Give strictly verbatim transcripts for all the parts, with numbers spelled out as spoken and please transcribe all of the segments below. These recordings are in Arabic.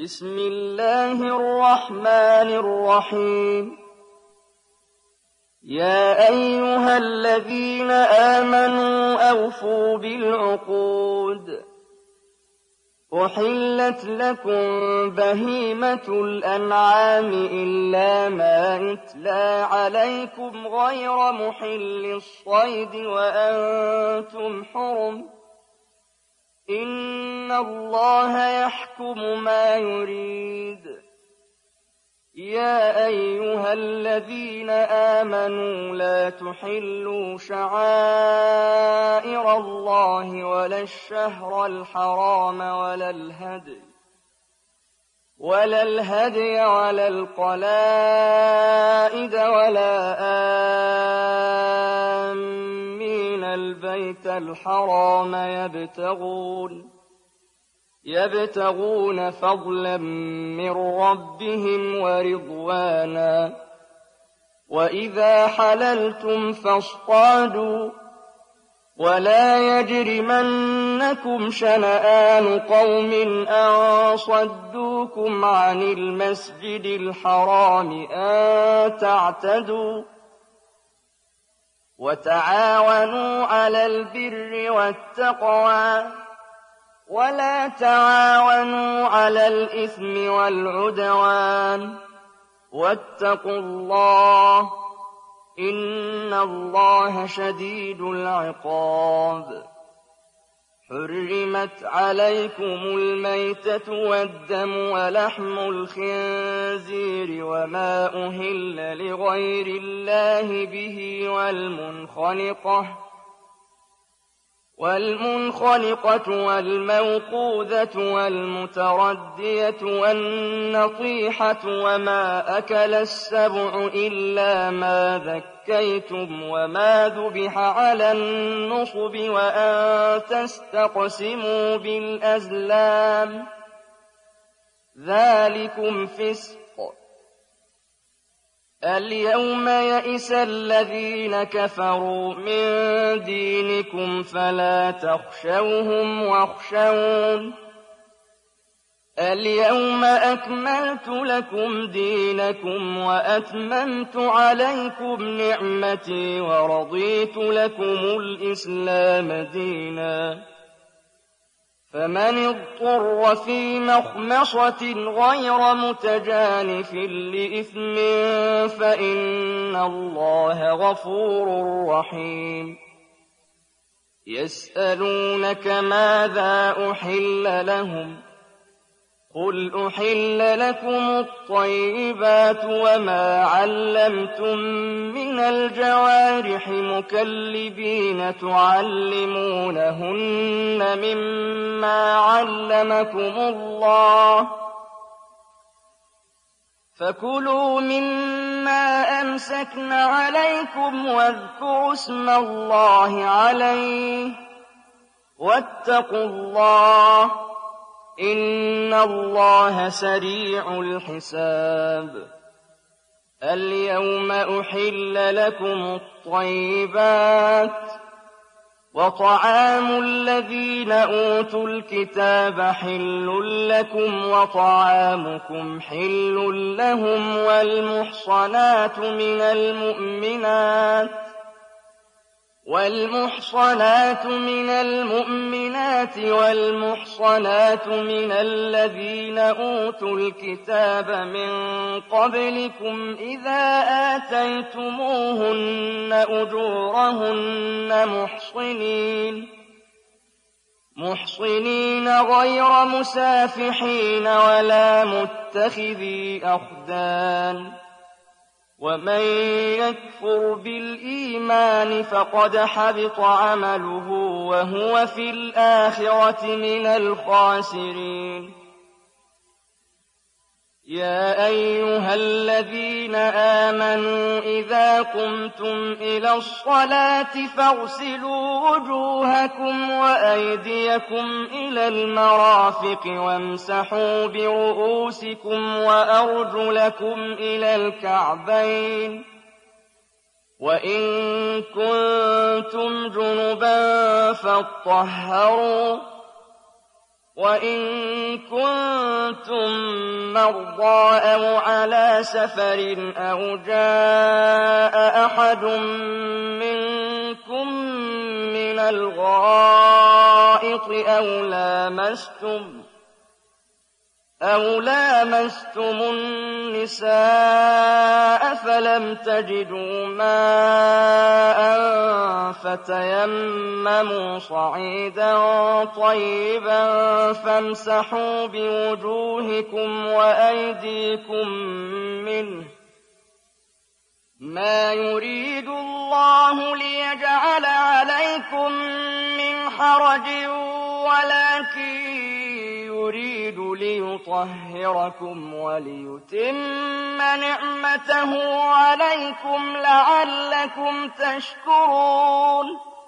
بسم الله الرحمن الرحيم يا أيها الذين آمنوا أوفوا بالعقود أحلت لكم بهيمة الأنعام إلا ما يتلى عليكم غير محل الصيد وأنتم حرم إن الله يحكم ما يريد يا أيها الذين آمنوا لا تحلوا شعائر الله ولا الشهر الحرام ولا الهدي ولا الهدي ولا القلائد ولا آمين البيت الحرام يبتغون يبتغون فضلا من ربهم ورضوانا وإذا حللتم فاصطادوا ولا يجرمنكم شنآن قوم أن صدوكم عن المسجد الحرام أن تعتدوا وتعاونوا على البر والتقوى ولا تعاونوا على الإثم والعدوان واتقوا الله إن الله شديد العقاب حرمت عليكم الميتة والدم ولحم الخنزير وما أهل لغير الله به والمنخنقة والمنخنقة والموقوذة والمتردية والنطيحة وما أكل السبع إلا ما ذكيتم وما ذبح على النصب وأن تستقسموا بالأزلام ذلكم فسق اليوم يئس الذين كفروا من دينكم فلا تخشوهم واخشون اليوم أكملت لكم دينكم وأتممت عليكم نعمتي ورضيت لكم الإسلام دينا فمن اضطر في مخمصة غير متجانف لإثم فإن الله غفور رحيم يسألونك ماذا أحل لهم قل أحل لكم الطيبات وما علمتم من الجوارح مكلبين تعلمونهن مما علمكم الله فكلوا مما أمسكن عليكم واذكروا اسم الله عليه واتقوا الله إن الله سريع الحساب اليوم أحل لكم الطيبات وطعام الذين أوتوا الكتاب حل لكم وطعامكم حل لهم والمحصنات من المؤمنات والمحصنات من المؤمنات والمحصنات من الذين أوتوا الكتاب من قبلكم إذا آتيتموهن أجورهن محصنين محصنين غير مسافحين ولا متخذي أخدان ومن يكفر بالإيمان فقد حبط عمله وهو في الآخرة من الخاسرين يا أيها الذين آمنوا إذا قمتم إلى الصلاة فاغسلوا وجوهكم وأيديكم إلى المرافق وامسحوا برؤوسكم وأرجلكم إلى الكعبين وإن كنتم جنبا فاطهروا وإن كنتم مرضى أو على سفر أو جاء أحد منكم من الغائط أو لامستم أو لامستم النساء فلم تجدوا ماء فتيمموا صعيدا طيبا فامسحوا بوجوهكم وأيديكم منه ما يريد الله ليجعل عليكم من حرج ولكن يريد ليطهركم وليتم نعمته عليكم لعلكم تشكرون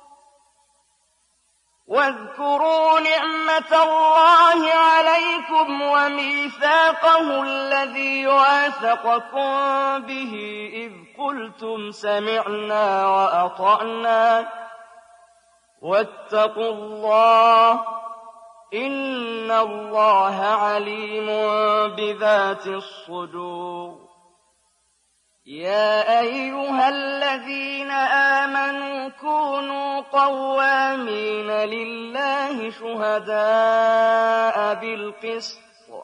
واذكروا نعمة الله عليكم وميثاقه الذي واثقكم به إذ قلتم سمعنا وأطعنا واتقوا الله إن الله عليم بذات الصدور يا أيها الذين آمنوا كونوا قوامين لله شهداء بالقسط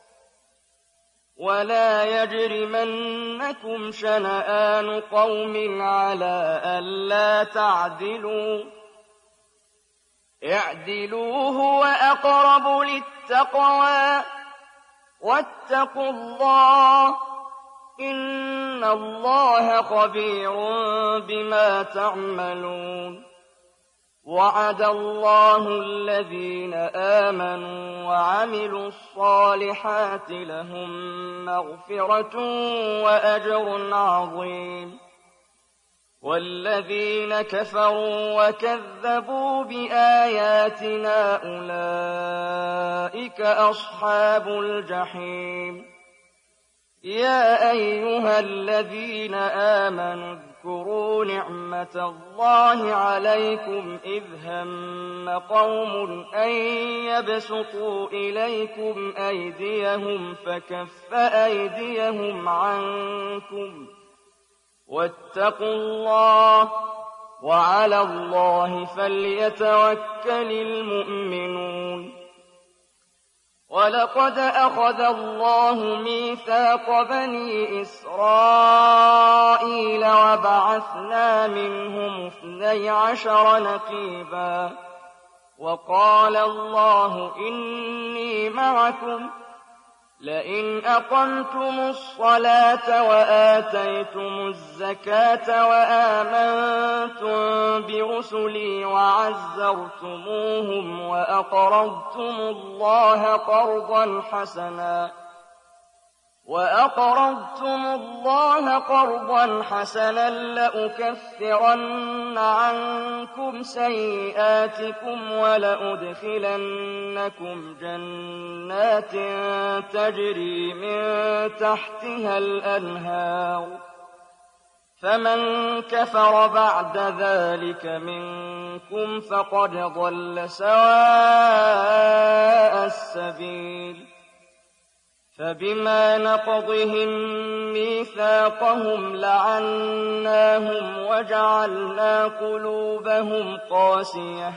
ولا يجرمنكم شنآن قوم على ألا تعدلوا اعدلوا هو أقرب للتقوى واتقوا الله إن الله خبير بما تعملون وعد الله الذين آمنوا وعملوا الصالحات لهم مغفرة وأجر عظيم والذين كفروا وكذبوا بآياتنا أولئك أصحاب الجحيم يا أيها الذين آمنوا اذكروا نعمة الله عليكم إذ هم قوم أن يبسطوا إليكم أيديهم فكف أيديهم عنكم واتقوا الله وعلى الله فليتوكل المؤمنون ولقد أخذ الله ميثاق بني إسرائيل وبعثنا منهم اثني عشر نقيبا وقال الله إني معكم لئن أقمتم الصلاة وآتيتم الزكاة وآمنتم برسلي وعزرتموهم وأقرضتم الله قرضا حسنا وأقرضتم الله قرضا حسنا لأكفرن عنكم سيئاتكم ولأدخلنكم جنات تجري من تحتها الأنهار فمن كفر بعد ذلك منكم فقد ضل سواء السبيل فبما نقضهم ميثاقهم لعناهم وجعلنا قلوبهم قاسية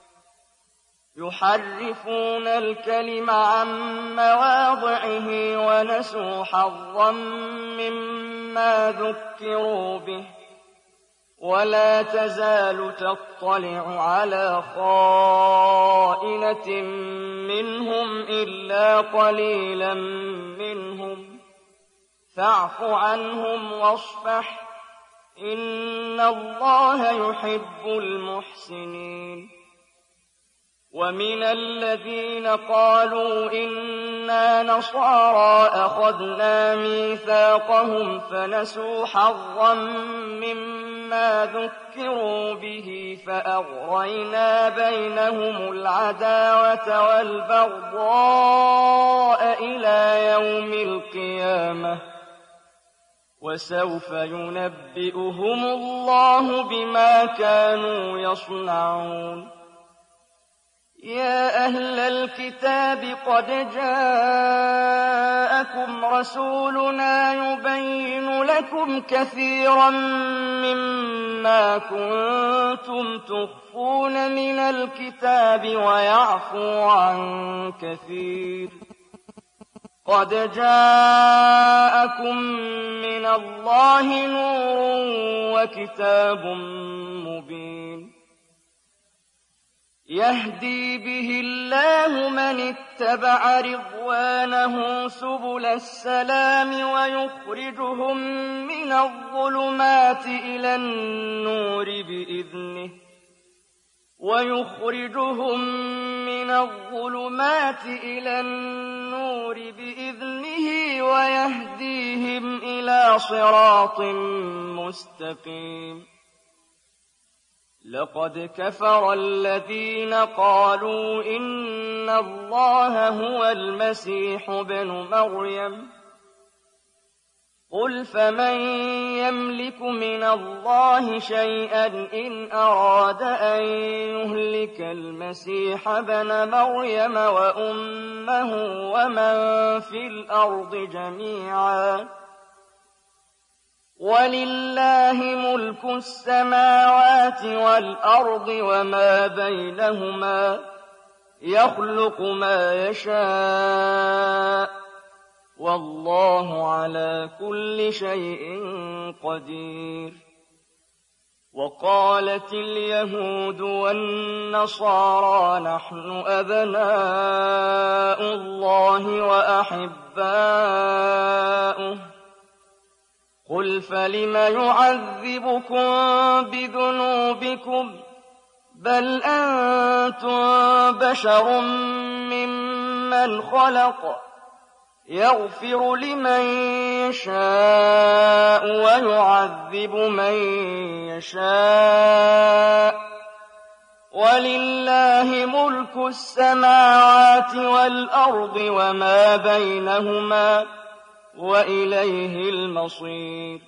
يحرفون الكلم عن مواضعه ونسوا حظا مما ذكروا به ولا تزال تطلع على خائنة منهم إلا قليلا منهم فاعف عنهم واصفح إن الله يحب المحسنين ومن الذين قالوا إنا نصارى أخذنا ميثاقهم فنسوا حظا مما ذكروا به فأغرينا بينهم العداوة والبغضاء إلى يوم القيامة وسوف ينبئهم الله بما كانوا يصنعون يا أهل الكتاب قد جاءكم رسولنا يبين لكم كثيرا مما كنتم تخفون من الكتاب ويعفو عن كثير. قد جاءكم من الله نور وكتاب مبين يهدي به الله من اتبع رضوانه سبل السلام ويخرجهم من الظلمات إلى النور بإذنه ويخرجهم من الظلمات إلى النور بإذنه ويهديهم إلى صراط مستقيم. لقد كفر الذين قالوا إن الله هو المسيح ابن مريم قل فمن يملك من الله شيئا إن أراد أن يهلك المسيح ابن مريم وأمه ومن في الأرض جميعا ولله ملك السماوات والأرض وما بينهما يخلق ما يشاء والله على كل شيء قدير. وقالت اليهود والنصارى نحن أبناء الله وأحباؤه قل فلم يعذبكم بذنوبكم بل أنتم بشر ممن خلق يغفر لمن يشاء ويعذب من يشاء ولله ملك السماوات والأرض وما بينهما وإليه المصير.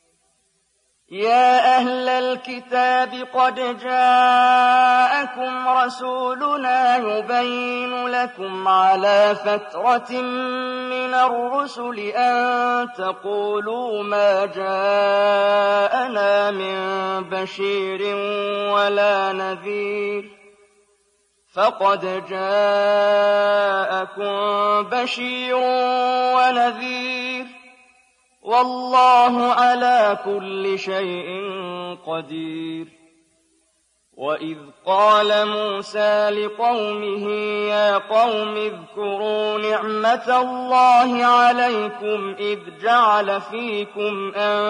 يا أهل الكتاب قد جاءكم رسولنا يبين لكم على فترة من الرسل أن تقولوا ما جاءنا من بشير ولا نذير فقد جاءكم بشير ونذير والله على كل شيء قدير. وإذ قال موسى لقومه يا قوم اذكروا نعمة الله عليكم إذ جعل فيكم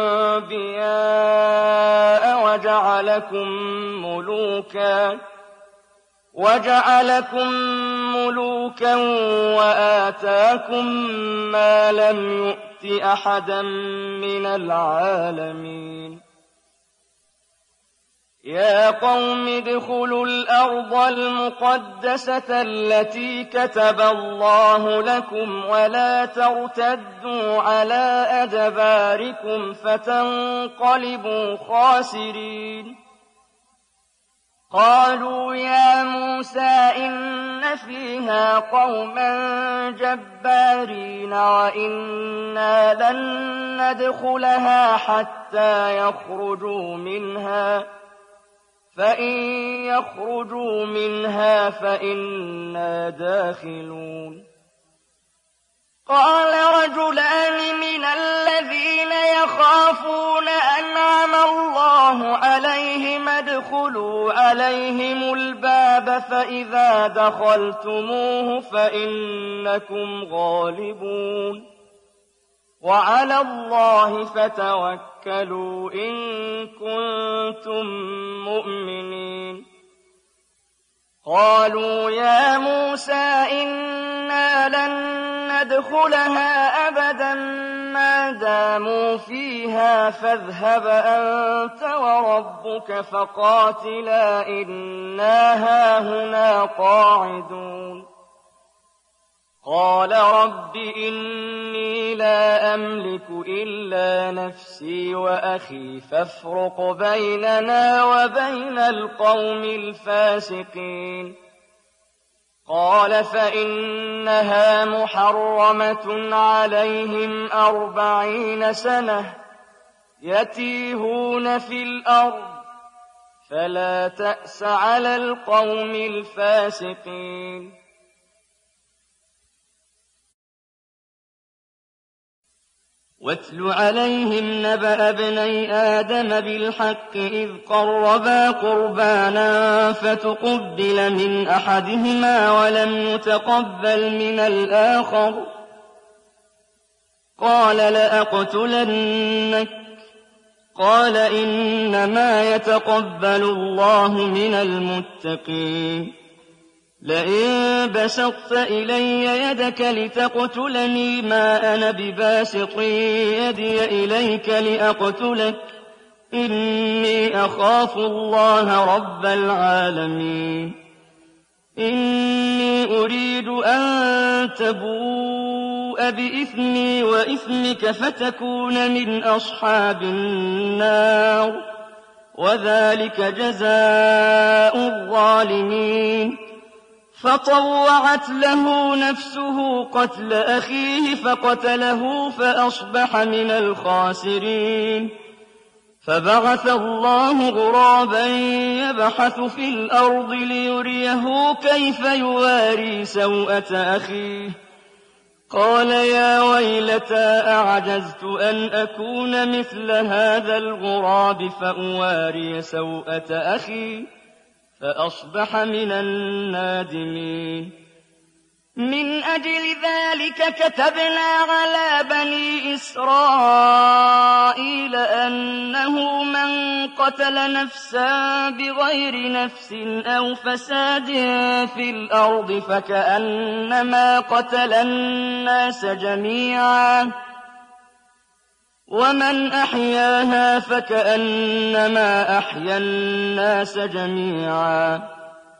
أنبياء وجعلكم ملوكا وجعلكم ملوكا وآتاكم ما لم يؤت أحدا من العالمين. يا قوم ادخلوا الأرض المقدسة التي كتب الله لكم ولا ترتدوا على أدباركم فتنقلبوا خاسرين. قالوا يا موسى إن فيها قوما جبارين وإنا لن ندخلها حتى يخرجوا منها فإن يخرجوا منها فإنا داخلون. قال رجلان من الذين يخافون أنعم الله عليهم ادخلوا عليهم الباب فإذا دخلتموه فإنكم غالبون وعلى الله فتوكلوا إن كنتم مؤمنين. قالوا يا موسى إنا لن ندخلها أبدا ما داموا فيها فاذهب أنت وربك فقاتلا إنا هاهنا قاعدون. قال رب إني لا أملك إلا نفسي وأخي فافرق بيننا وبين القوم الفاسقين. قال فإنها محرمة عليهم أربعين سنة يتيهون في الأرض فلا تأس على القوم الفاسقين. واتل عليهم نبأ ابني آدم بالحق إذ قربا قربانا فتقبل من أحدهما ولم يتقبل من الآخر قال لأقتلنك قال إنما يتقبل الله من المتقين. لئن بسطت إلي يدك لتقتلني ما أنا بباسط يدي إليك لأقتلك إني أخاف الله رب العالمين. إني أريد أن تبوء بإثمي وإثمك فتكون من أصحاب النار وذلك جزاء الظالمين. فطوعت له نفسه قتل أخيه فقتله فأصبح من الخاسرين. فبعث الله غرابا يبحث في الأرض ليريه كيف يواري سوءة أخيه قال يا ويلتى أعجزت أن أكون مثل هذا الغراب فأواري سوءة أخي فأصبح من النادمين. من أجل ذلك كتبنا على بني إسرائيل أنه من قتل نفسا بغير نفس أو فساد في الأرض فكأنما قتل الناس جميعا ومن أحياها فكأنما أحيا الناس جميعا.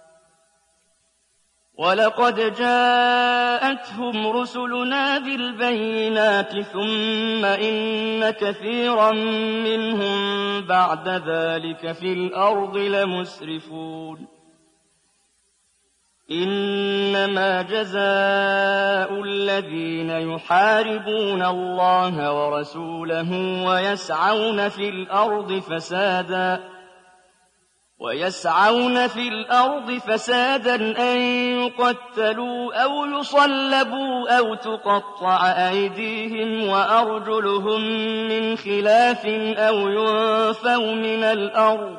ولقد جاءتهم رسلنا بالبينات ثم إن كثيرا منهم بعد ذلك في الأرض لمسرفون. إنما جزاء الذين يحاربون الله ورسوله ويسعون في الأرض فسادا ويسعون في الأرض فسادا أن يقتلوا أو يصلبوا أو تقطع أيديهم وأرجلهم من خلاف أو ينفوا من الأرض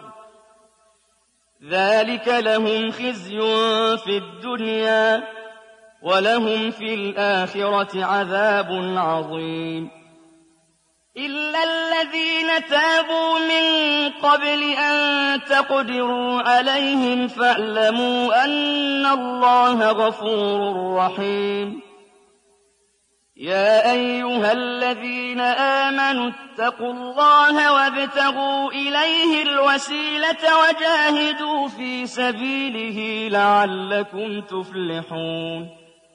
ذلك لهم خزي في الدنيا ولهم في الآخرة عذاب عظيم. إلا الذين تابوا من قبل أن تقدروا عليهم فاعلموا أن الله غفور رحيم. يا أيها الذين آمنوا اتقوا الله وابتغوا إليه الوسيلة وجاهدوا في سبيله لعلكم تفلحون.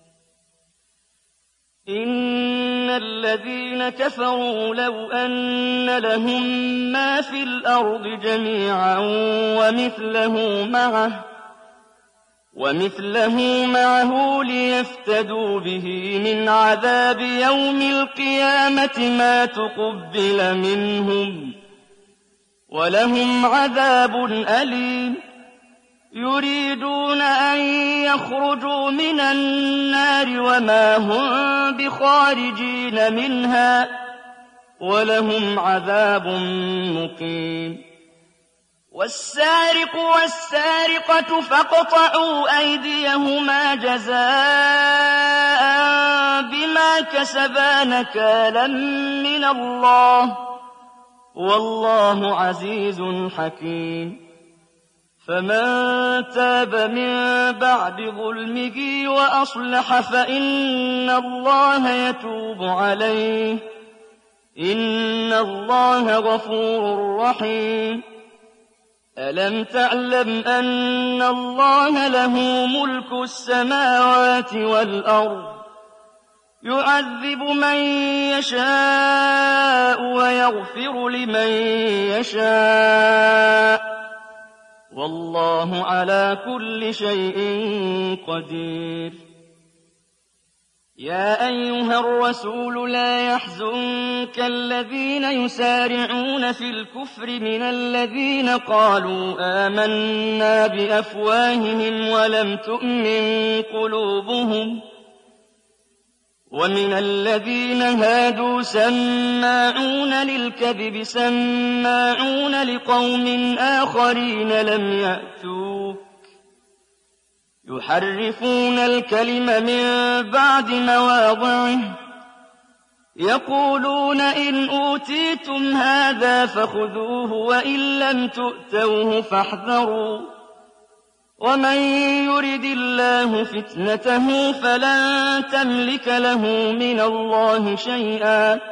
إن الذين كفروا لو أن لهم ما في الأرض جميعا ومثله معه ومثله معه ليفتدوا به من عذاب يوم القيامة ما تقبل منهم ولهم عذاب أليم. يريدون أن يخرجوا من النار وما هم بخارجين منها ولهم عذاب مقيم. والسارق والسارقة فاقطعوا أيديهما جزاء بما كسبا نكالا من الله والله عزيز حكيم. فمن تاب من بعد ظلمه وأصلح فإن الله يتوب عليه إن الله غفور رحيم. ألم تعلم أن الله له ملك السماوات والأرض يعذب من يشاء ويغفر لمن يشاء والله على كل شيء قدير. يا أيها الرسول لا يحزنك الذين يسارعون في الكفر من الذين قالوا آمنا بأفواههم ولم تؤمن قلوبهم، ومن الذين هادوا سماعون للكذب سماعون لقوم آخرين لم يأتوك يحرفون الكلم من بعد مواضعه يقولون إن أوتيتم هذا فخذوه وإن لم تؤتوه فاحذروا ومن يرد الله فتنته فلن تملك له من الله شيئا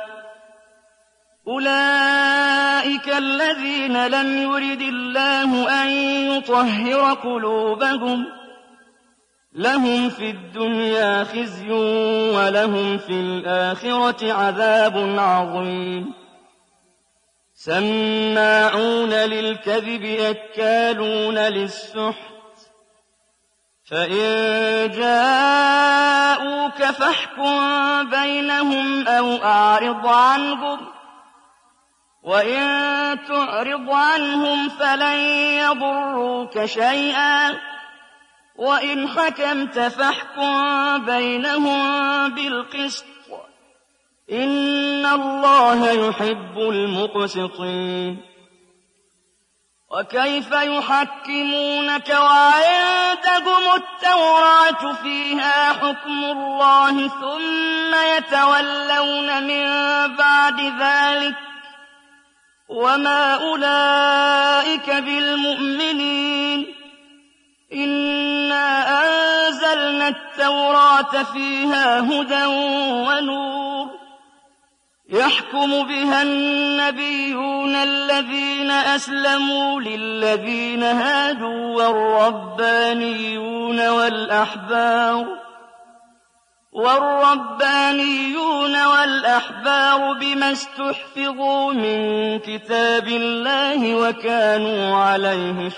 أولئك الذين لم يرد الله أن يطهر قلوبهم لهم في الدنيا خزي ولهم في الآخرة عذاب عظيم. سماعون للكذب أكالون للسحت فإن جاءوك فاحكم بينهم أو أعرض عنهم وإن تعرض عنهم فلن يضروك شيئا وإن حكمت فاحكم بينهم بالقسط إن الله يحب المقسطين. وكيف يحكمونك وعندهم التوراة فيها حكم الله ثم يتولون من بعد ذلك وما أولئك بالمؤمنين. إنا أنزلنا التوراة فيها هدى ونور يحكم بها النبيون الذين أسلموا للذين هادوا والربانيون والأحبار والربانيون والأحبار بما استحفظوا من كتاب الله وكانوا عليه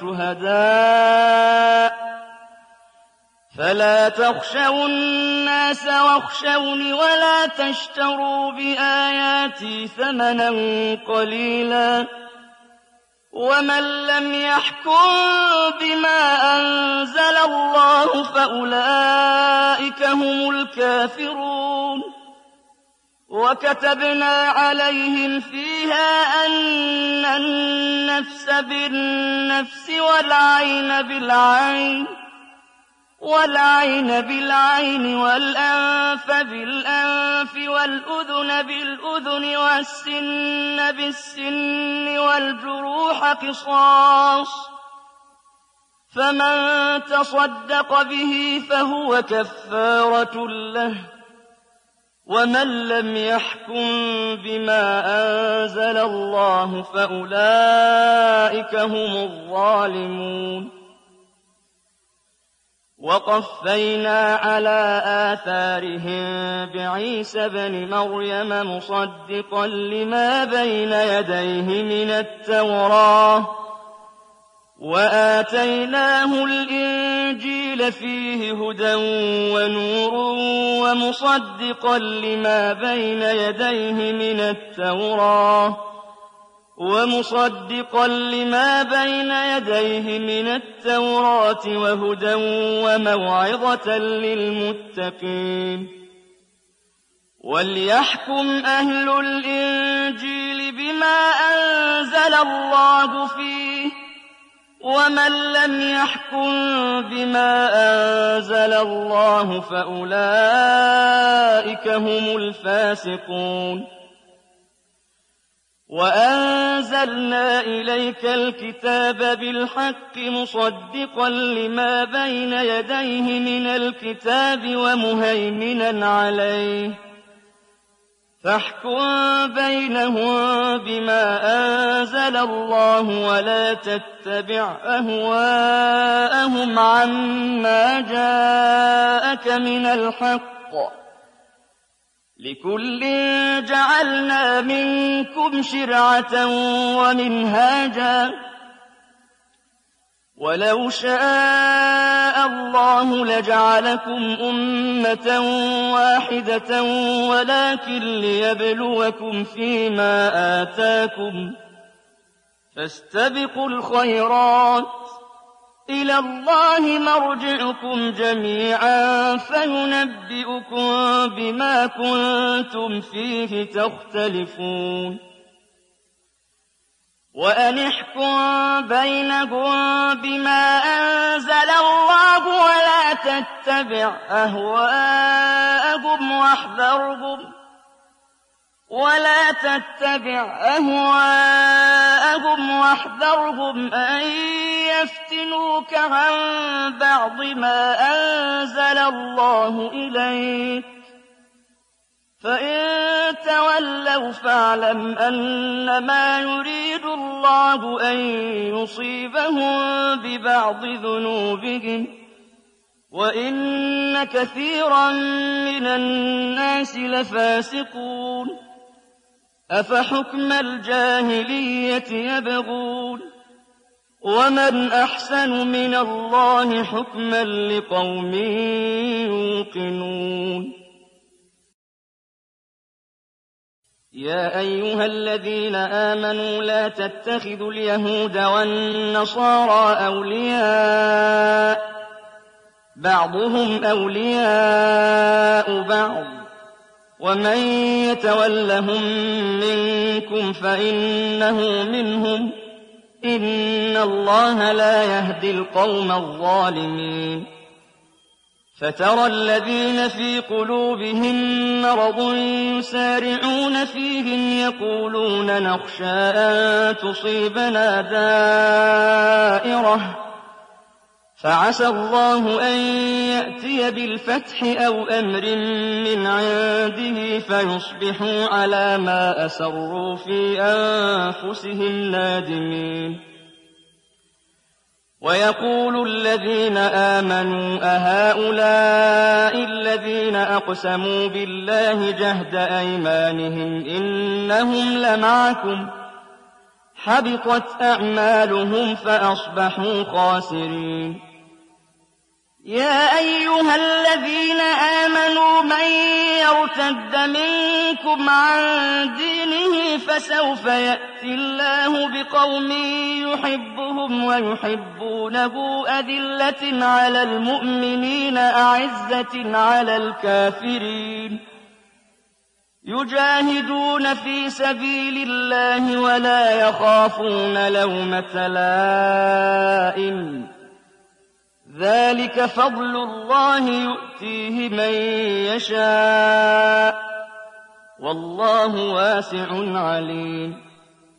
شهداء فلا تخشوا الناس واخشوني ولا تشتروا بآياتي ثمنا قليلا ومن لم يحكم بما أنزل الله فأولئك هم الكافرون. وكتبنا عليهم فيها أن النفس بالنفس والعين بالعين والعين بالعين والأنف بالأنف والأذن بالأذن والسن بالسن والجروح قصاص فمن تصدق به فهو كفارة له ومن لم يحكم بما أنزل الله فأولئك هم الظالمون. وقفينا على آثارهم بعيسى ابن مريم مصدقا لما بين يديه من التوراة وآتيناه الإنجيل فيه هدى ونور ومصدقا لما بين يديه من التوراة ومصدقا لما بين يديه من التوراة وهدى وموعظة للمتقين. وليحكم أهل الإنجيل بما أنزل الله فيه ومن لم يحكم بما أنزل الله فأولئك هم الفاسقون. وأنزلنا إليك الكتاب بالحق مصدقا لما بين يديه من الكتاب ومهيمنا عليه فاحكم بينهم بما أنزل الله ولا تتبع أهواءهم عما جاءك من الحق لكل جعلنا منكم شرعة ومنهاجا وَلَوْ شَاءَ اللَّهُ لَجَعَلَكُمْ أُمَّةً وَاحِدَةً وَلَٰكِن لِّيَبْلُوَكُمْ فِيمَا آتَاكُمْ ۖ فَاسْتَبِقُوا الْخَيْرَاتِ ۚ إِلَى اللَّهِ مَرْجِعُكُمْ جَمِيعًا فَيُنَبِّئُكُم بِمَا كُنتُمْ فِيهِ تَخْتَلِفُونَ وَأَنِ احْكُم بَيْنَهُم بِمَا أَنزَلَ اللَّهُ وَلَا تَتَّبِعْ أَهْوَاءَهُمْ وَاحْذَرْهُمْ وَلَا تَتَّبِعْ أَهْوَاءَهُمْ وَاحْذَرْهُمْ أَن يَفْتِنُوكَ عَن بَعْضِ مَا أَنزَلَ اللَّهُ إِلَيْكَ ۖ فَإِن تَوَلَّوْا فَاعْلَمْ أَنَّمَا يُرِيدُ اللَّهُ أَن يُصِيبَهُم بِبَعْضِ ذُنُوبِهِمْ ۗ وَإِنَّ كَثِيرًا مِّنَ النَّاسِ لَفَاسِقُونَ أَفَحُكْمَ الْجَاهِلِيَّةِ يَبْغُونَ وَمَنْ أَحْسَنُ مِنَ اللَّهِ حُكْمًا لِّقَوْمٍ يُوقِنُونَ يَا أَيُّهَا الَّذِينَ آمَنُوا لَا تَتَّخِذُوا الْيَهُودَ وَالنَّصَارَىٰ أَوْلِيَاءَ ۘ بَعْضُهُمْ أَوْلِيَاءُ بَعْضٍ ۚ وَمَن يَتَوَلَّهُم مِّنكُمْ فَإِنَّهُ مِنْهُمْ ۗ إِنَّ اللَّهَ لَا يَهْدِي الْقَوْمَ الظَّالِمِينَ فَتَرَى الَّذِينَ فِي قُلُوبِهِم مَّرَضٌ يُسَارِعُونَ فِيهِمْ يَقُولُونَ نَخْشَىٰ أَن تُصِيبَنَا دَائِرَةٌ فَعَسَى اللَّهُ أَن يَأْتِيَ بِالْفَتْحِ أَوْ أَمْرٍ مِّنْ عِندِهِ فَيُصْبِحُوا عَلَىٰ مَا أَسَرُّوا فِي أَنفُسِهِمْ نَادِمِينَ وَيَقُولُ الَّذِينَ آمَنُوا أَهَٰؤُلَاءِ الَّذِينَ أَقْسَمُوا بِاللَّهِ جَهْدَ أَيْمَانِهِمْ إِنَّهُمْ لَمَعَكُمْ ۚ حَبِطَتْ أَعْمَالُهُمْ فَأَصْبَحُوا خَاسِرِينَ يَا أَيُّهَا الَّذِينَ آمَنُوا مَن يَرْتَدَّ مِنكُمْ عَن دِينِهِ فَسَوْفَ يَأْتِي اللَّهُ بِقَوْمٍ يُحِبُّهُمْ وَيُحِبُّونَهُ أَذِلَّةٍ عَلَى الْمُؤْمِنِينَ أَعِزَّةٍ عَلَى الْكَافِرِينَ يُجَاهِدُونَ فِي سَبِيلِ اللَّهِ وَلَا يَخَافُونَ لَوْمَةَ لَائِمٍ ۚ ذَٰلِكَ فَضْلُ اللَّهِ يُؤْتِيهِ مَن يَشَاءُ ۚ وَاللَّهُ وَاسِعٌ عَلِيمٌ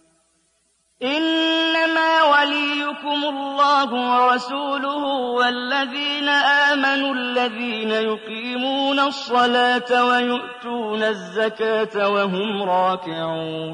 إِنَّمَا وَلِيُّكُمُ اللَّهُ وَرَسُولُهُ وَالَّذِينَ آمَنُوا الَّذِينَ يُقِيمُونَ الصَّلَاةَ وَيُؤْتُونَ الزَّكَاةَ وَهُمْ رَاكِعُونَ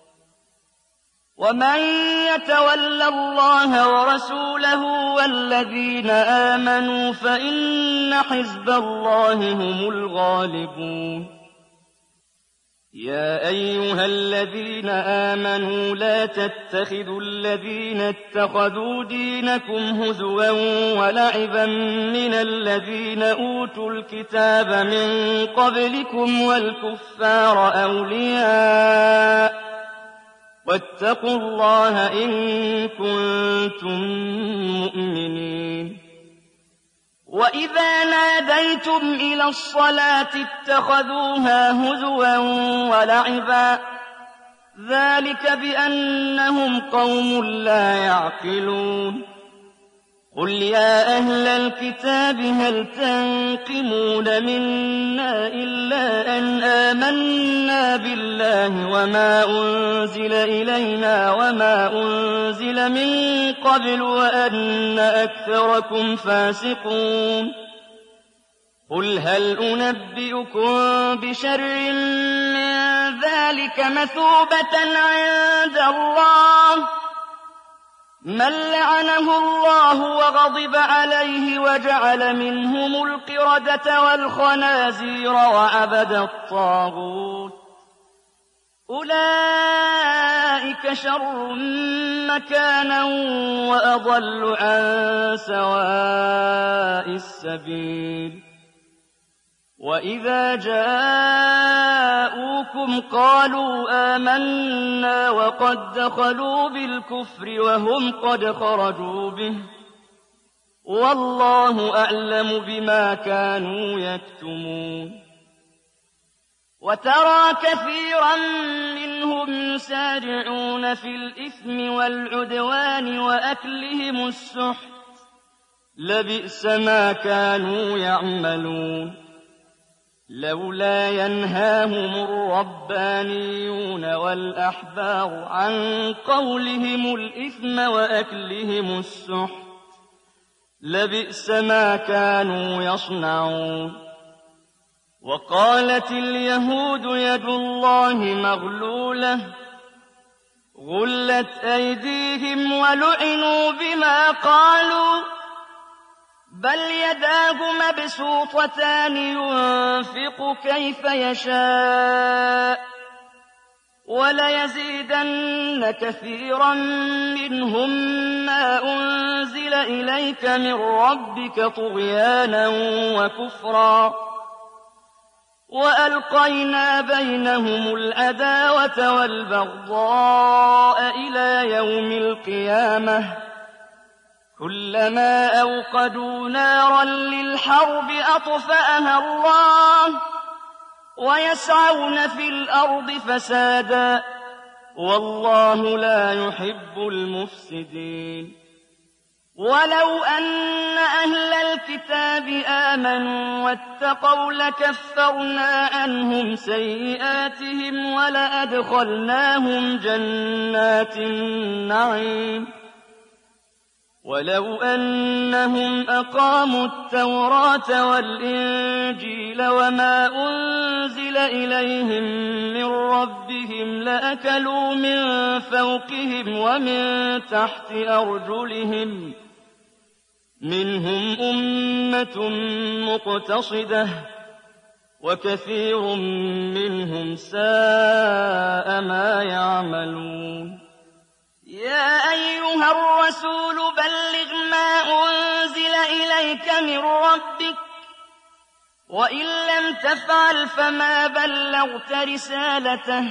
وَمَن يَتَوَلَّ اللَّهَ وَرَسُولَهُ وَالَّذِينَ آمَنُوا فَإِنَّ حِزْبَ اللَّهِ هُمُ الْغَالِبُونَ يَا أَيُّهَا الَّذِينَ آمَنُوا لَا تَتَّخِذُوا الَّذِينَ اتَّخَذُوا دِينَكُمْ هُزُوًا وَلَعِبًا مِّنَ الَّذِينَ أُوتُوا الْكِتَابَ مِن قَبْلِكُمْ وَالْكُفَّارَ أَوْلِيَاءَ ۚ وَاتَّقُوا اللَّهَ إِن كُنتُم مُّؤْمِنِينَ وَإِذَا نَادَيْتُمْ إِلَى الصَّلَاةِ اتَّخَذُوهَا هُزُوًا وَلَعِبًا ۚ ذَٰلِكَ بِأَنَّهُمْ قَوْمٌ لَّا يَعْقِلُونَ قُلْ يَا أَهْلَ الْكِتَابِ هَلْ تَنقِمُونَ مِنَّا إِلَّا أَنْ آمَنَّا بِاللَّهِ وَمَا أُنزِلَ إِلَيْنَا وَمَا أُنزِلَ مِن قَبْلُ وَأَنَّ أَكْثَرَكُمْ فَاسِقُونَ قُلْ هَلْ أُنَبِّئُكُم بِشَرٍّ مِّن ذَٰلِكَ مَثُوبَةً عِندَ اللَّهِ مَن لَّعَنَهُ اللَّهُ وَغَضِبَ عَلَيْهِ وَجَعَلَ مِنْهُمُ الْقِرَدَةَ وَالْخَنَازِيرَ وَعَبَدَ الطَّاغُوتَ أولئك شر مكانا وأضل عن سواء السبيل وإذا جاءوكم قالوا آمنا وقد دخلوا بالكفر وهم قد خرجوا به والله أعلم بما كانوا يكتمون وترى كثيرا منهم يسارعون في الإثم والعدوان وأكلهم السحت لبئس ما كانوا يعملون لولا ينهاهم الربانيون والأحبار عن قولهم الإثم وأكلهم السحت لبئس ما كانوا يصنعون وقالت اليهود يد الله مغلولة غلت أيديهم ولعنوا بما قالوا بل يداه مبسوطتان ينفق كيف يشاء وليزيدن كثيرا منهم ما أنزل إليك من ربك طغيانا وكفرا وألقينا بينهم العداوة والبغضاء إلى يوم القيامة كلما أوقدوا نارا للحرب أطفأها الله ويسعون في الأرض فسادا والله لا يحب المفسدين ولو أن أهل الكتاب آمنوا واتقوا لكفرنا عنهم سيئاتهم ولأدخلناهم جنات النعيم ولو أنهم أقاموا التوراة والإنجيل وما أنزل إليهم من ربهم لأكلوا من فوقهم ومن تحت أرجلهم منهم أمة مقتصدة وكثير منهم ساء ما يعملون يا أيها الرسول بلغ ما أنزل إليك من ربك وإن لم تفعل فما بلغت رسالته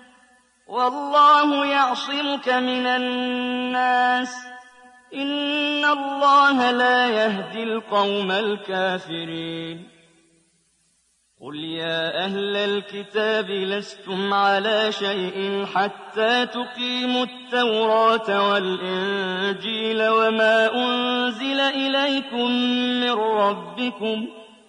والله يعصمك من الناس إن الله لا يهدي القوم الكافرين قل يا أهل الكتاب لستم على شيء حتى تقيموا التوراة والإنجيل وما أنزل إليكم من ربكم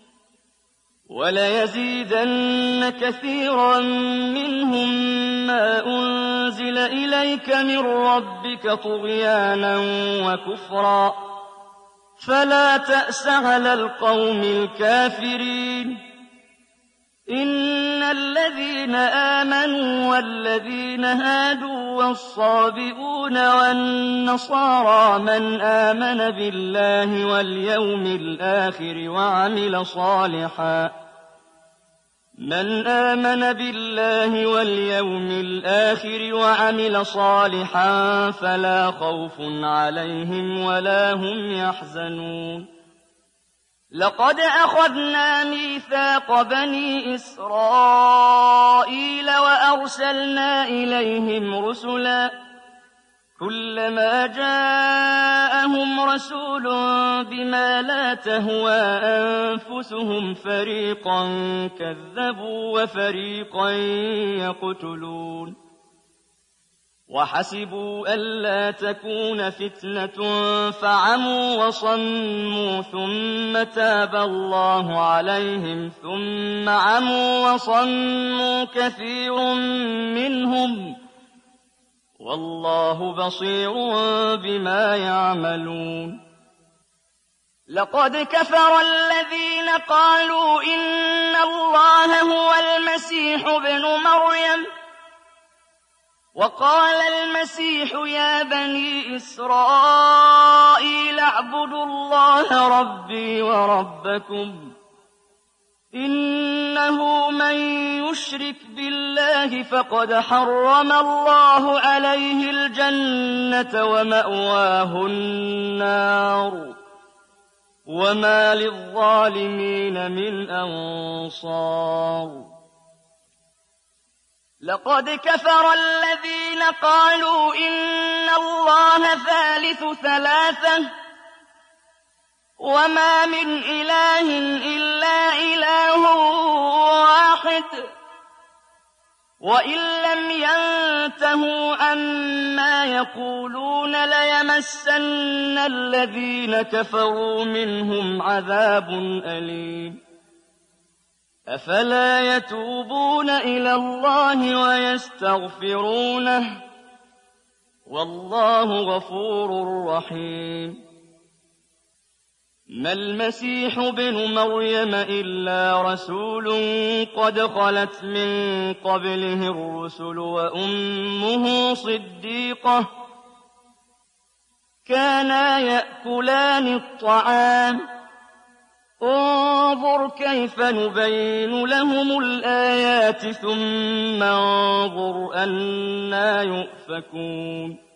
وليزيدن كثيرا منهم ما أنزل إليك من ربك طغيانا وكفرا فلا تأس على القوم الكافرين إن الذين آمنوا والذين هادوا والصابئون والنصارى من آمن بالله واليوم الآخر وعمل صالحا من آمن بالله واليوم الآخر وعمل صالحا فلا خوف عليهم ولا هم يحزنون لقد أخذنا ميثاق بني إسرائيل وأرسلنا إليهم رسلا كلما جاءهم رسول بما لا تهوى أنفسهم فريقا كذبوا وفريقا يقتلون وحسبوا ألا تكون فتنة فعموا وصموا ثم تاب الله عليهم ثم عموا وصموا كثير منهم والله بصير بما يعملون لقد كفر الذين قالوا إن الله هو المسيح ابن مريم وقال المسيح يا بني إسرائيل اعبدوا الله ربي وربكم إنه من يشرك بالله فقد حرم الله عليه الجنة ومأواه النار وما للظالمين من أنصار لقد كفر الذين قالوا إن الله ثالث ثلاثة وما من إله إلا إله واحد وإن لم ينتهوا عما يقولون ليمسن الذين كفروا منهم عذاب أليم أفلا يتوبون إلى الله ويستغفرونه والله غفور رحيم ما المسيح ابن مريم إلا رسول قد خلت من قبله الرسل وأمه صديقة كانا يأكلان الطعام انظر كيف نبين لهم الآيات ثم انظر أنى يؤفكون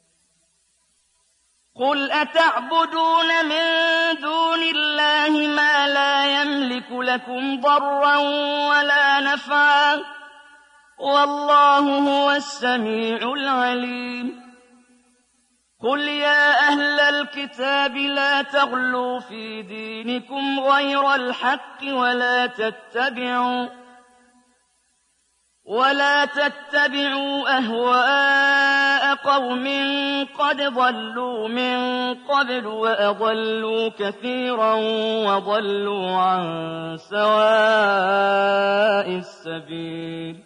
قل أتعبدون من دون الله ما لا يملك لكم ضرا ولا نفعا والله هو السميع العليم قل يا أهل الكتاب لا تغلوا في دينكم غير الحق ولا تتبعوا ولا تتبعوا أهواء قوم قد ضلوا من قبل وأضلوا كثيرا وضلوا عن سواء السبيل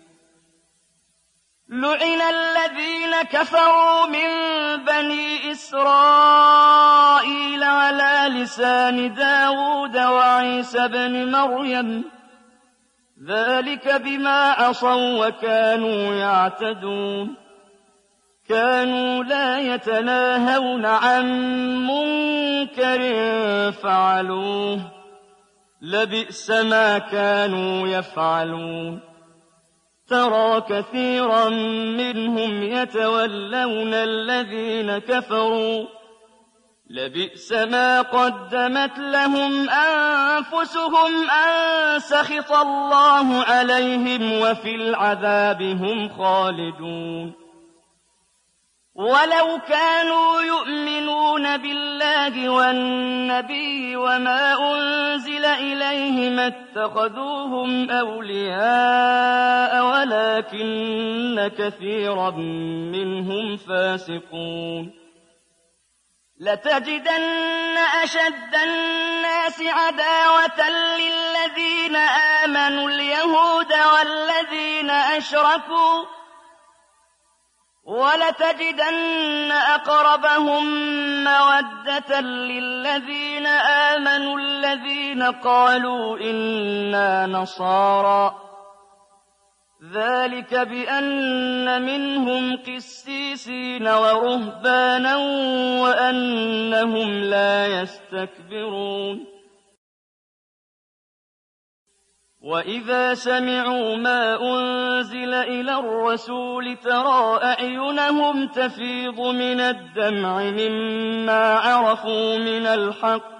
لعن الذين كفروا من بني إسرائيل على لسان داود وعيسى بن مريم ذلك بما عصوا وكانوا يعتدون كانوا لا يتناهون عن منكر فعلوه لبئس ما كانوا يفعلون ترى كثيرا منهم يتولون الذين كفروا لبئس ما قدمت لهم أنفسهم أن سخط الله عليهم وفي العذاب هم خالدون ولو كانوا يؤمنون بالله والنبي وما أنزل إليه ما اتخذوهم أولياء ولكن كثيرا منهم فاسقون لتجدن أشد الناس عداوة للذين آمنوا اليهود والذين أشركوا ولتجدن أقربهم مودة للذين آمنوا الذين قالوا إنا نصارى ذلك بأن منهم قسيسين ورهبانا وأنهم لا يستكبرون وإذا سمعوا ما أنزل إلى الرسول ترى أعينهم تفيض من الدمع مما عرفوا من الحق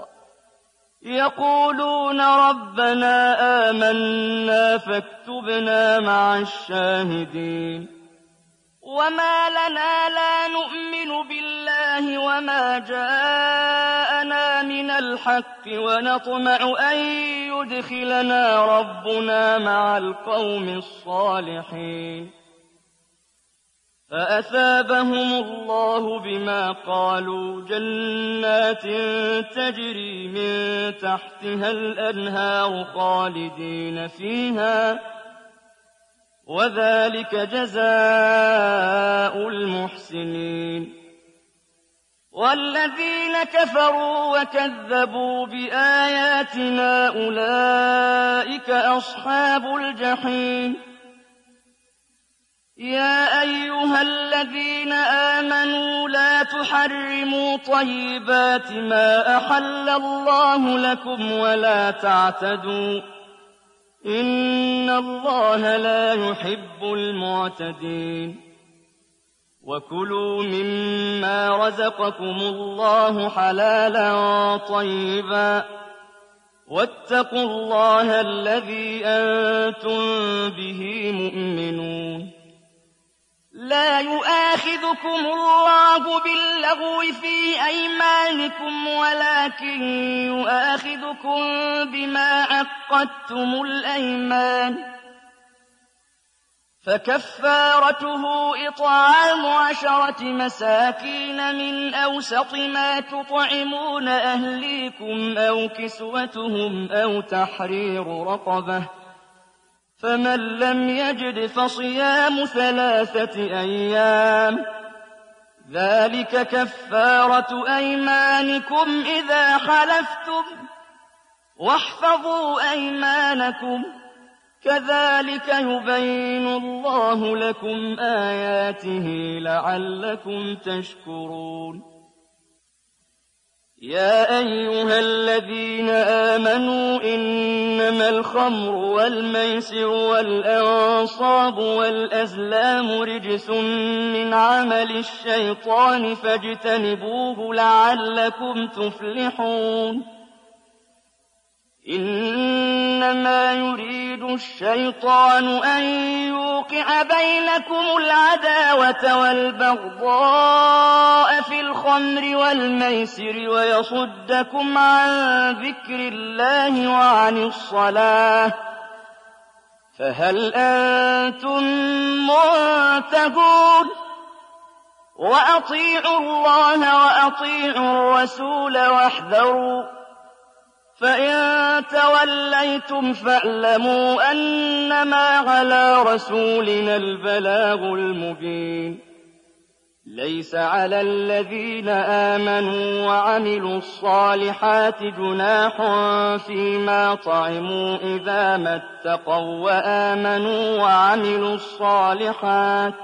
يقولون ربنا آمنا فاكتبنا مع الشاهدين وما لنا لا نؤمن بالله وما جاءنا من الحق ونطمع أن يدخلنا ربنا مع القوم الصالحين فأثابهم الله بما قالوا جنات تجري من تحتها الأنهار خالدين فيها وذلك جزاء المحسنين والذين كفروا وكذبوا بآياتنا أولئك أصحاب الجحيم يا أيها الذين آمنوا لا تحرموا طيبات ما أحل الله لكم ولا تعتدوا إن الله لا يحب المعتدين وكلوا مما رزقكم الله حلالا طيبا واتقوا الله الذي أنتم به مؤمنون لا يؤاخذكم الله باللغو في أيمانكم ولكن يؤاخذكم بما عقدتم الأيمان فكفارته إطعام عشرة مساكين من أوسط ما تطعمون أهليكم أو كسوتهم أو تحرير رقبة فمن لم يجد فصيام ثلاثة أيام ذلك كفارة أيمانكم إذا حلفتم واحفظوا أيمانكم كذلك يبين الله لكم آياته لعلكم تشكرون يا أيها الذين آمنوا إنما الخمر والميسر والأنصاب والأزلام رجس من عمل الشيطان فاجتنبوه لعلكم تفلحون إنما يريد الشيطان أن يوقع بينكم العداوة والبغضاء في الخمر والميسر ويصدكم عن ذكر الله وعن الصلاة فهل أنتم منتهون وأطيعوا الله وأطيعوا الرسول واحذروا فإن توليتم فاعلموا أنما على رسولنا البلاغ المبين ليس على الذين آمنوا وعملوا الصالحات جناح فيما طعموا إذا ما اتقوا وآمنوا وعملوا الصالحات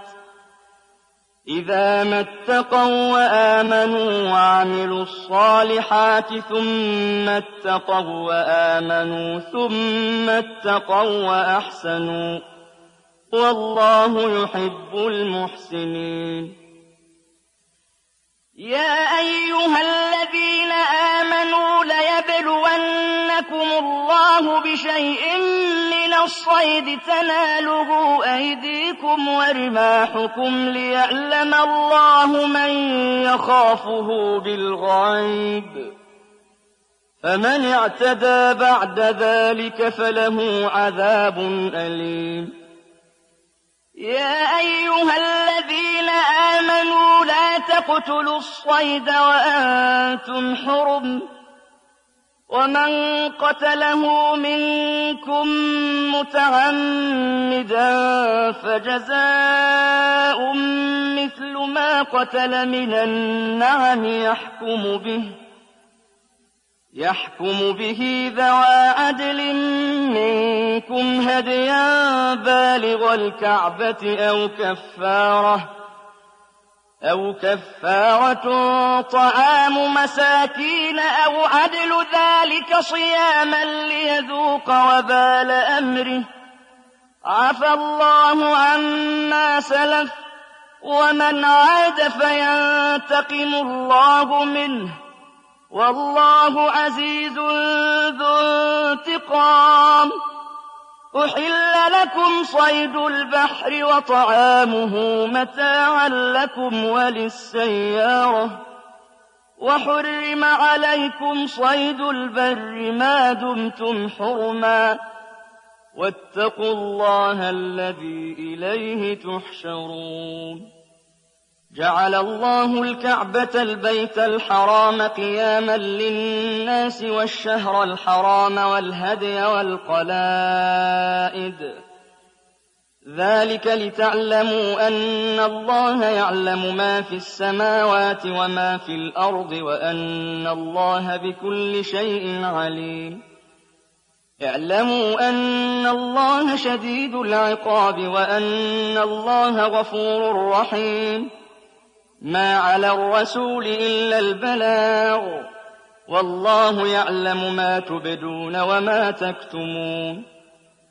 إذا ما اتقوا وآمنوا وعملوا الصالحات ثم اتقوا وآمنوا ثم اتقوا وأحسنوا والله يحب المحسنين يا أيها الذين آمنوا ليبلونكم الله بشيء من الصيد تناله أيديكم ورماحكم ليعلم الله من يخافه بالغيب فمن اعتدى بعد ذلك فله عذاب أليم يا أيها الذين آمنوا لا تقتلوا الصيد وأنتم حرم ومن قتله منكم متعمدا فجزاء مثل ما قتل من النعم يحكم به يحكم به ذوى عدل منكم هديا بالغ الكعبة أو كفارة أو كفارة طعام مساكين أو عدل ذلك صياما ليذوق وبال أمره عفى الله عما سلف ومن عاد فينتقم الله منه والله عزيز ذو انتقام أحل لكم صيد البحر وطعامه متاعا لكم وللسيارة وحرم عليكم صيد البر ما دمتم حرما واتقوا الله الذي إليه تحشرون جعل الله الكعبة البيت الحرام قياما للناس والشهر الحرام والهدي والقلائد ذلك لتعلموا أن الله يعلم ما في السماوات وما في الأرض وأن الله بكل شيء عليم اعلموا أن الله شديد العقاب وأن الله غفور رحيم ما على الرسول إلا البلاغ والله يعلم ما تبدون وما تكتمون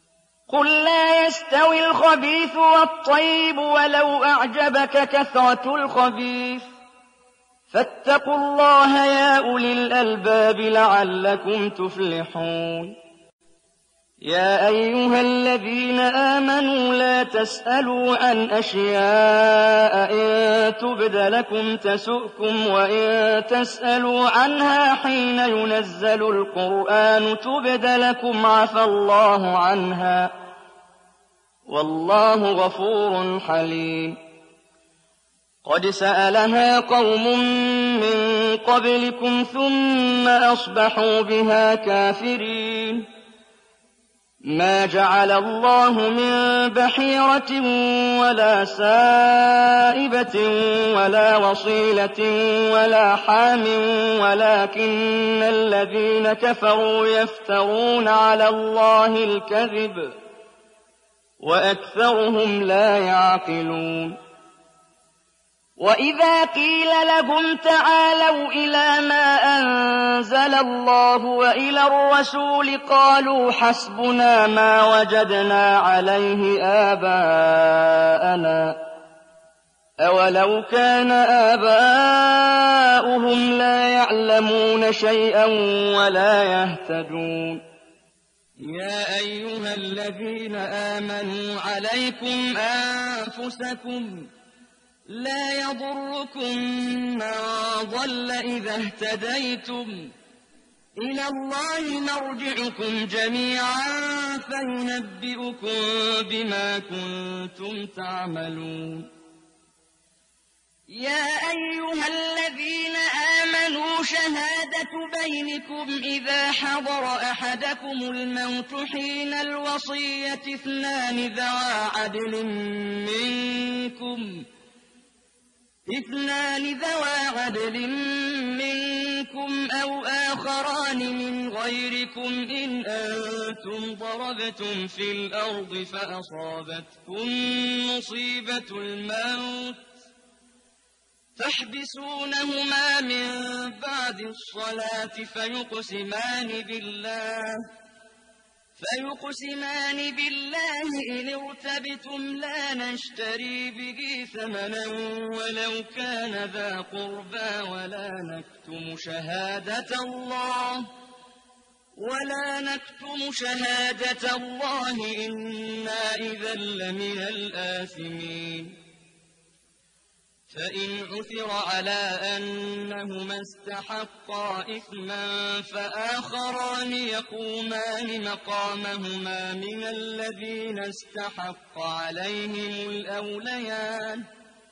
قل لا يستوي الخبيث والطيب ولو أعجبك كثرة الخبيث فاتقوا الله يا أولي الألباب لعلكم تفلحون يا أيها الذين آمنوا لا تسألوا عن أشياء إن تبد لكم تسؤكم وإن تسألوا عنها حين ينزل القرآن تبد لكم عفى الله عنها والله غفور حليم قد سألها قوم من قبلكم ثم أصبحوا بها كافرين ما جعل الله من بحيرة ولا سائبة ولا وصيلة ولا حام ولكن الذين كفروا يفترون على الله الكذب وأكثرهم لا يعقلون وإذا قيل لهم تعالوا إلى ما أنزل الله وإلى الرسول قالوا حسبنا ما وجدنا عليه آباءنا أولو كان آباؤهم لا يعلمون شيئا ولا يهتدون يا أيها الذين آمنوا عليكم أنفسكم لا يضركم من ضل إذا اهتديتم إلى الله مرجعكم جميعا فينبئكم بما كنتم تعملون يا أيها الذين آمنوا شهادة بينكم إذا حضر أحدكم الموت حين الوصية اثنان ذوى عدل منكم اثنان ذوى عدل منكم أو آخران من غيركم إن أنتم ضربتم في الأرض فأصابتكم مصيبة الموت تحبسونهما من بعد الصلاة فيقسمان بالله فيقسمان بالله إن ارتبتم لا نشتري به ثمنا ولو كان ذا قربى ولا نكتم شهادة الله ولا نكتم شهادة الله إنا إذا لمن الآثمين فإن عثر على أنهما استحقا إثما فآخران يقومان مقامهما من الذين استحق عليهم الأوليان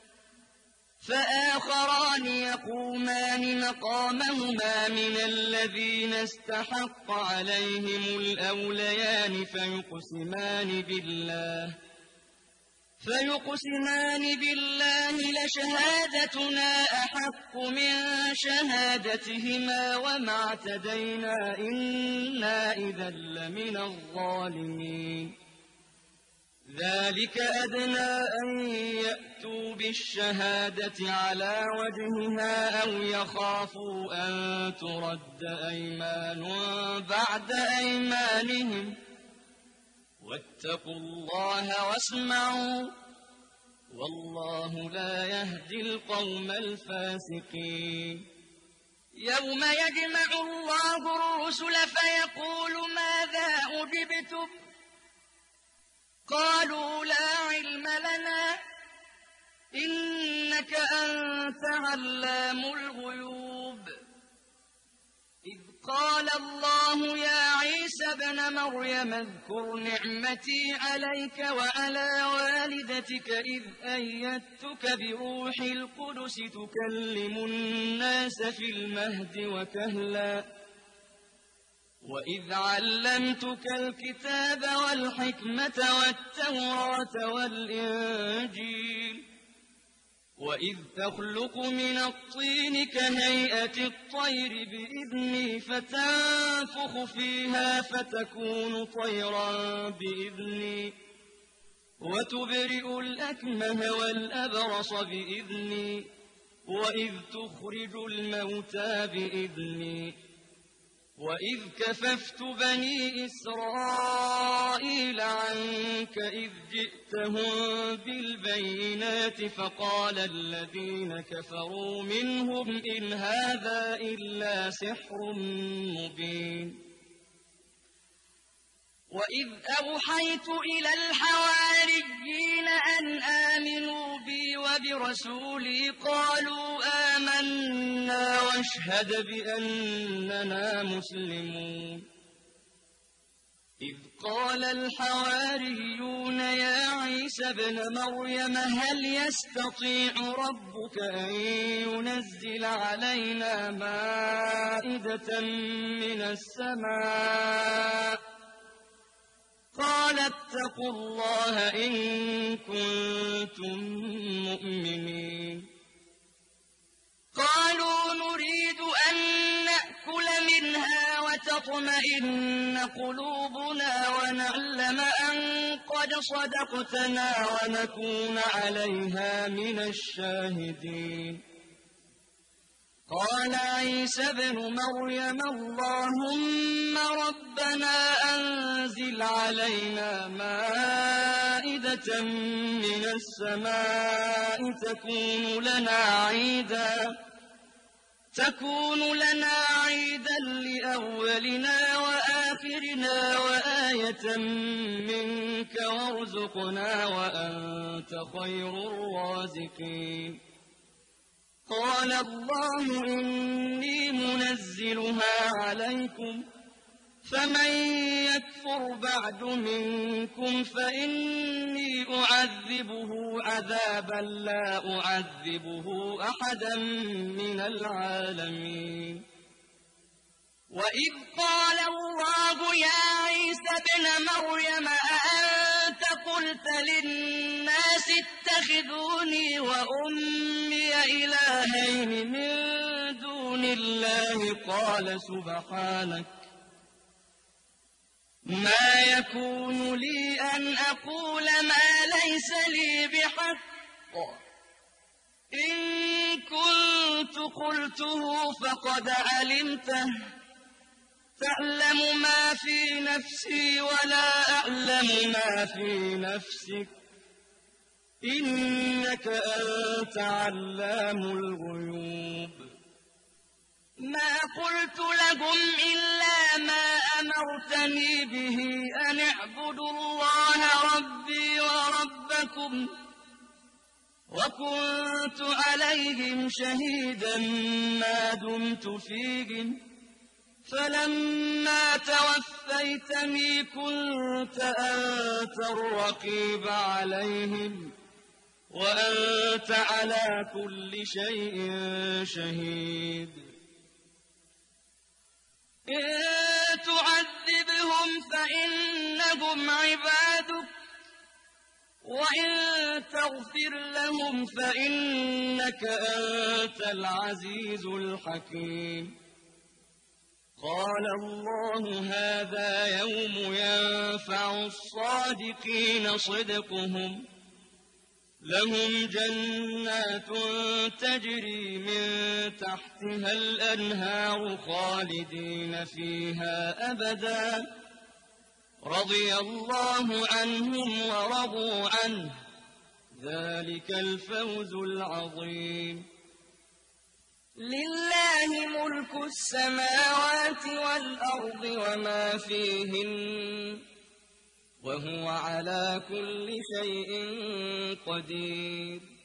فآخران يقومان مقامهما من الذين استحق عليهم الأوليان فيقسمان بالله فيقسمان بالله لشهادتنا أحق من شهادتهما وما اعتدينا إنا إذا لمن الظالمين ذلك أدنى أن يأتوا بالشهادة على وجهها أو يخافوا أن ترد أيمان بعد أيمانهم واتقوا الله واسمعوا والله لا يهدي القوم الفاسقين يوم يجمع الله الرسل فيقول ماذا أجبتم قالوا لا علم لنا إنك أنت علام الغيوب إذ قال الله يا عيسى ابن مريم اذكر نعمتي عليك وعلى والدتك إذ أيدتك بروح القدس تكلم الناس في المهد وكهلا وإذ علمتك الكتاب والحكمة والتوراة والإنجيل وإذ تخلق من الطين كهيئة الطير بإذني فتنفخ فيها فتكون طيرا بإذني وتبرئ الأكمه والأبرص بإذني، وإذ تخرج الموتى بإذني، وإذ كففت بني إسرائيل عنك إذ جئتهم بالبينات فقال الذين كفروا منهم إن هذا إلا سحر مبين وإذ أوحيت إلى الحواريين أن آمنوا بي وبرسولي قالوا آمنا واشهد بأننا مسلمون إذ قال الحواريون يا عيسى ابن مريم هل يستطيع ربك أن ينزل علينا مائدة من السماء قال اتقوا الله إن كنتم مؤمنين قالوا نريد أن نأكل منها وتطمئن قلوبنا ونعلم أن قد صدقتنا ونكون عليها من الشاهدين قال عيسى ابن مريم اللهم ربنا أنزل علينا مائدة من السماء تكون لنا عيدا تكون لنا عيدا لأولنا وآخرنا وآية منك وارزقنا وأنت خير الرازقين قال الله إني منزلها عليكم فمن يكفر بعد منكم فإني أعذبه عذابا لا أعذبه أحدا من العالمين وإذ قال الله يا عيسى ابن مريم أأنت قلت للناس اتخذوني وأمي إلهين من دون الله قال سبحانك ما يكون لي أن أقول ما ليس لي بحق إن كنت قلته فقد علمته تعلم ما في نفسي ولا أعلم ما في نفسك إنك أنت علام الغيوب ما قلت لهم إلا ما أمرتني به أن اعبدوا الله ربي وربكم وكنت عليهم شهيدا ما دمت فيهم فلما توفيتني كنت أنت الرقيب عليهم وأنت على كل شيء شهيد إن تعذبهم فإنهم عبادك وإن تغفر لهم فإنك أنت العزيز الحكيم قال الله هذا يوم ينفع الصادقين صدقهم لهم جنات تجري من تحتها الأنهار خالدين فيها أبدا رضي الله عنهم ورضوا عنه ذلك الفوز العظيم لله ملك السماوات والأرض وما فيهن وهو على كل شيء قدير